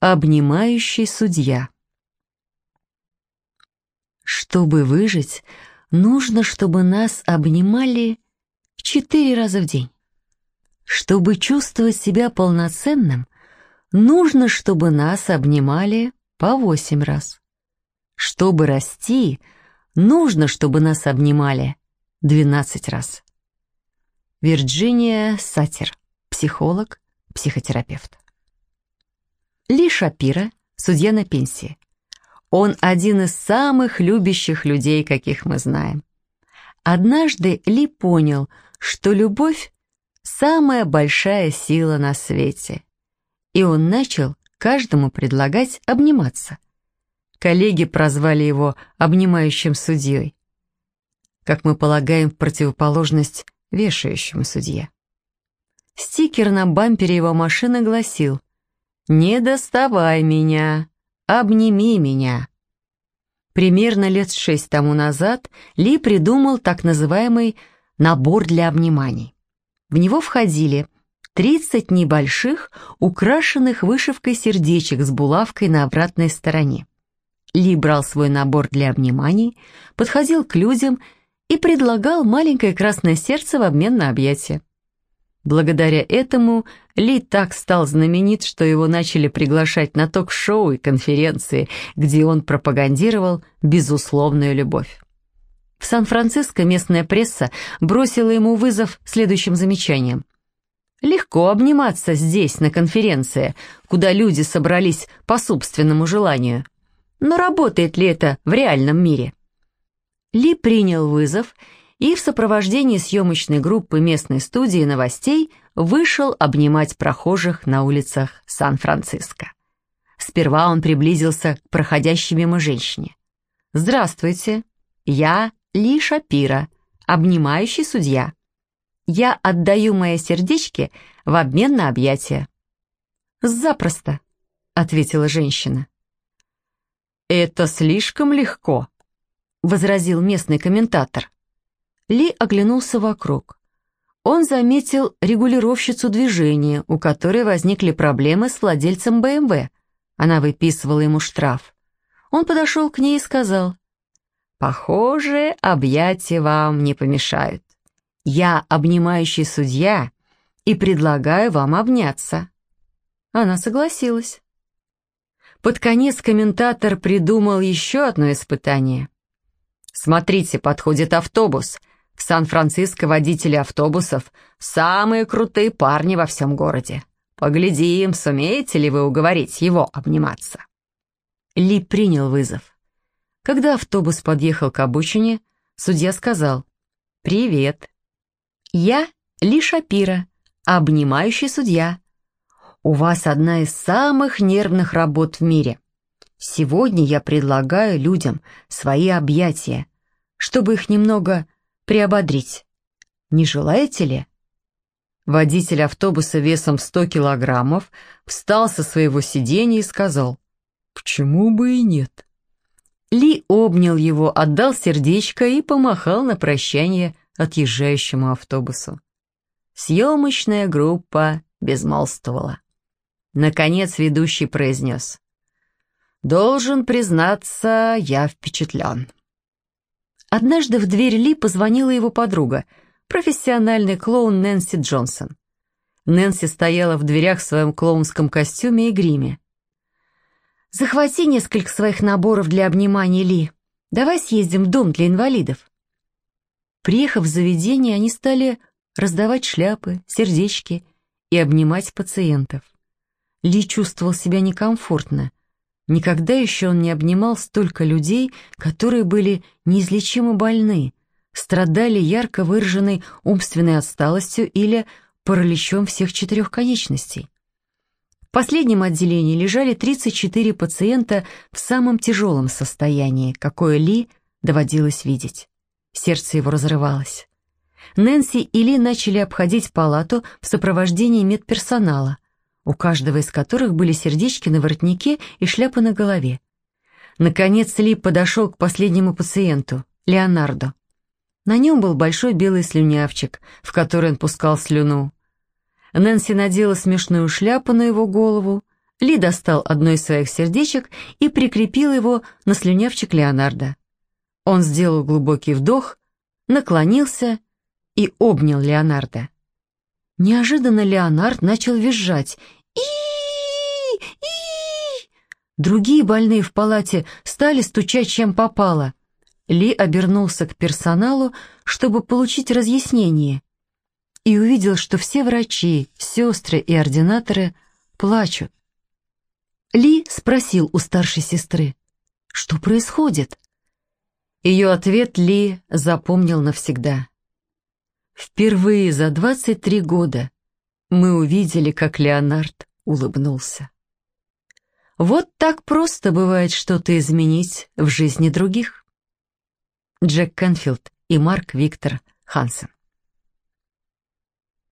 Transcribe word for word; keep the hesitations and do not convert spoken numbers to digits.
Обнимающий судья. Чтобы выжить, нужно, чтобы нас обнимали четыре раза в день. Чтобы чувствовать себя полноценным, нужно, чтобы нас обнимали по восемь раз. Чтобы расти, нужно, чтобы нас обнимали двенадцать раз. Вирджиния Сатир, психолог, психотерапевт. Ли Шапиро, судья на пенсии. Он один из самых любящих людей, каких мы знаем. Однажды Ли понял, что любовь – самая большая сила на свете. И он начал каждому предлагать обниматься. Коллеги прозвали его обнимающим судьей. Как мы полагаем, в противоположность вешающему судье. Стикер на бампере его машины гласил: «Не доставай меня, обними меня». Примерно лет шесть тому назад Ли придумал так называемый набор для обниманий. В него входили тридцать небольших, украшенных вышивкой сердечек с булавкой на обратной стороне. Ли брал свой набор для обниманий, подходил к людям и предлагал маленькое красное сердце в обмен на объятия. Благодаря этому Ли так стал знаменит, что его начали приглашать на ток-шоу и конференции, где он пропагандировал безусловную любовь. В Сан-Франциско местная пресса бросила ему вызов следующим замечанием: «Легко обниматься здесь, на конференции, куда люди собрались по собственному желанию. Но работает ли это в реальном мире?» Ли принял вызов и в сопровождении съемочной группы местной студии новостей вышел обнимать прохожих на улицах Сан-Франциско. Сперва он приблизился к проходящей мимо женщине. «Здравствуйте, я Ли Шапиро, обнимающий судья. Я отдаю мои сердечки в обмен на объятия». «Запросто», — ответила женщина. «Это слишком легко», — возразил местный комментатор. Ли оглянулся вокруг. Он заметил регулировщицу движения, у которой возникли проблемы с владельцем бэ эм вэ. Она выписывала ему штраф. Он подошел к ней и сказал: «Похоже, объятия вам не помешают. Я обнимающий судья и предлагаю вам обняться». Она согласилась. Под конец комментатор придумал еще одно испытание. «Смотрите, подходит автобус. В Сан-Франциско водители автобусов – самые крутые парни во всем городе. Поглядим, сумеете ли вы уговорить его обниматься». Ли принял вызов. Когда автобус подъехал к обочине, судья сказал: «Привет. Я Ли Шапиро, обнимающий судья. У вас одна из самых нервных работ в мире. Сегодня я предлагаю людям свои объятия, чтобы их немного приободрить. Не желаете ли?» Водитель автобуса весом в сто килограммов встал со своего сиденья и сказал: «Почему бы и нет?» Ли обнял его, отдал сердечко и помахал на прощание отъезжающему автобусу. Съемочная группа безмолвствовала. Наконец ведущий произнес: «Должен признаться, я впечатлен». Однажды в дверь Ли позвонила его подруга, профессиональный клоун Нэнси Джонсон. Нэнси стояла в дверях в своем клоунском костюме и гриме. «Захвати несколько своих наборов для обниманий, Ли. Давай съездим в дом для инвалидов». Приехав в заведение, они стали раздавать шляпы, сердечки и обнимать пациентов. Ли чувствовал себя некомфортно. Никогда еще он не обнимал столько людей, которые были неизлечимо больны, страдали ярко выраженной умственной отсталостью или параличом всех четырех конечностей. В последнем отделении лежали тридцать четыре пациента в самом тяжелом состоянии, какое Ли доводилось видеть. Сердце его разрывалось. Нэнси и Ли начали обходить палату в сопровождении медперсонала, у каждого из которых были сердечки на воротнике и шляпы на голове. Наконец Ли подошел к последнему пациенту, Леонардо. На нем был большой белый слюнявчик, в который он пускал слюну. Нэнси надела смешную шляпу на его голову, Ли достал одно из своих сердечек и прикрепил его на слюнявчик Леонардо. Он сделал глубокий вдох, наклонился и обнял Леонардо. Неожиданно Леонард начал визжать. и и Другие больные в палате стали стучать, чем попало. Ли обернулся к персоналу, чтобы получить разъяснение, и увидел, что все врачи, сестры и ординаторы плачут. Ли спросил у старшей сестры, что происходит. Ее ответ Ли запомнил навсегда. Впервые за двадцать три года мы увидели, как Леонард улыбнулся. Вот так просто бывает что-то изменить в жизни других. Джек Кенфилд и Марк Виктор Хансен.